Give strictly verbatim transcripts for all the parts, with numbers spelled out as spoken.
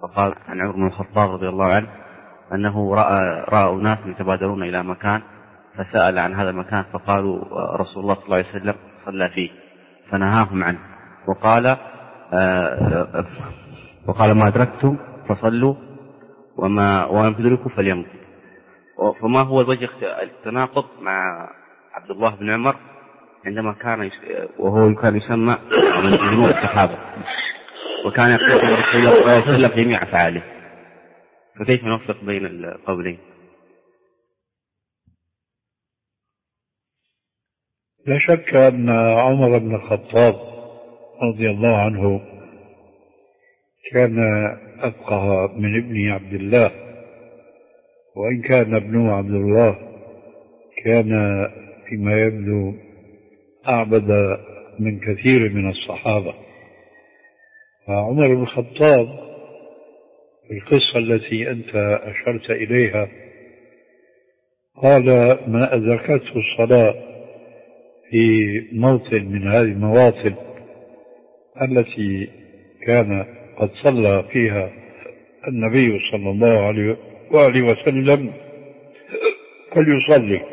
فقال عن عمر بن الخطاب رضي الله عنه أنه رأى, رأى أناس يتبادرون إلى مكان فسأل عن هذا المكان فقالوا رسول الله صلى الله عليه وسلم صلى فيه فنهاهم عنه وقال آه وقال ما أدركتم فصلوا وما ولم تدركوا فليمضوا. فما هو الوجه التناقض مع عبد الله بن عمر عندما كان وهو كان يسمى من جنوب الصحابة وكان يقول رسول الله صلى الله عليه وسلم جميع أفعاله، فكيف نوفق بين القولين؟ لا شك أن عمر بن الخطاب رضي الله عنه كان أفقه من ابنه عبد الله، وإن كان ابنه عبد الله كان فيما يبدو أعبد من كثير من الصحابة. فعمر بن الخطاب في القصة التي أنت أشرت إليها قال ما أدركته الصلاة في موطن من هذه المواطن التي كان قد صلى فيها النبي صلى الله عليه وآله وسلم فليصلي،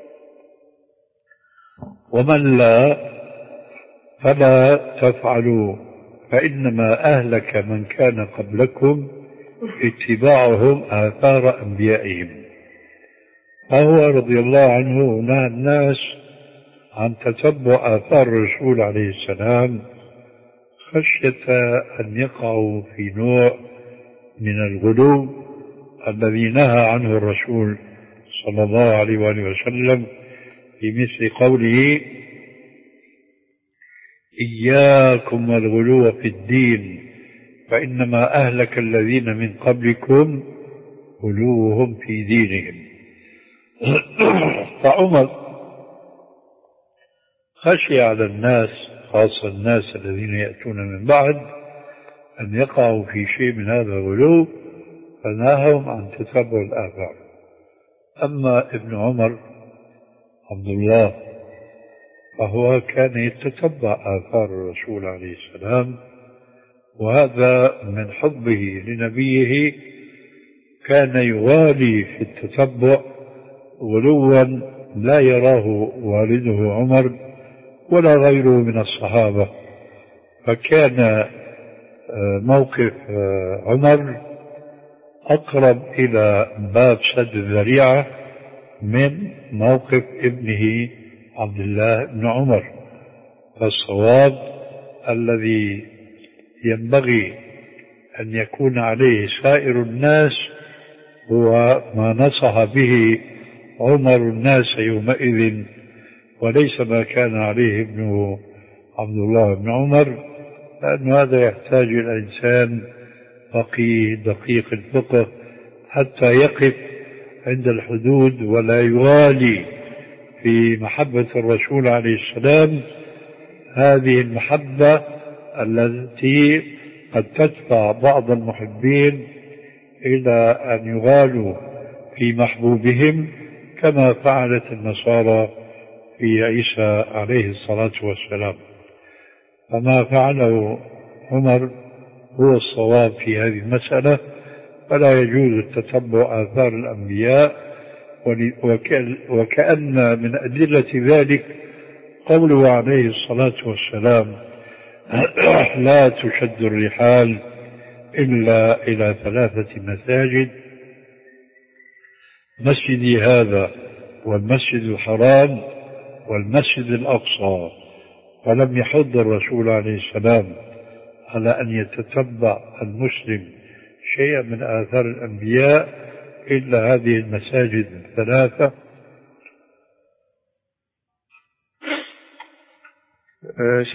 ومن لا فلا تفعلوا فإنما أهلك من كان قبلكم اتباعهم آثار أنبيائهم. فهو رضي الله عنه نهى الناس عن تتبع آثار الرسول عليه السلام خشية أن يقعوا في نوع من الغلو الذي نهى عنه الرسول صلى الله عليه وآله وسلم في مثل قوله إياكم والغلو في الدين فإنما أهلك الذين من قبلكم غلوهم في دينهم. فعمر خشي على الناس خاصة الناس الذين يأتون من بعد أن يقعوا في شيء من هذا الغلو فنهاهم عن تتبع الآثار. أما ابن عمر عبد الله فهو كان يتتبع آثار الرسول عليه السلام، وهذا من حبه لنبيه كان يغالي في التتبع غلوا لا يراه والده عمر ولا غيره من الصحابة. فكان موقف عمر أقرب إلى باب سد الذريعة من موقف ابنه عبد الله بن عمر. فالصواب الذي ينبغي أن يكون عليه سائر الناس هو ما نصح به عمر الناس يومئذ، وليس ما كان عليه ابنه عبد الله بن عمر، لأن هذا يحتاج الإنسان فقيه دقيق الفقه حتى يقف عند الحدود ولا يغالي في محبة الرسول عليه السلام هذه المحبة التي قد تدفع بعض المحبين إلى أن يغالوا في محبوبهم كما فعلت النصارى في عيسى عليه الصلاة والسلام. فما فعله عمر هو الصواب في هذه المسألة، فلا يجوز التتبع آثار الأنبياء. وكأن من أدلة ذلك قوله عليه الصلاة والسلام لا تشد الرحال إلا إلى ثلاثة مساجد، مسجدي هذا والمسجد الحرام والمسجد الأقصى. فلم يحض الرسول عليه السلام على أن يتتبع المسلم شيئا من آثار الأنبياء إلا هذه المساجد الثلاثة.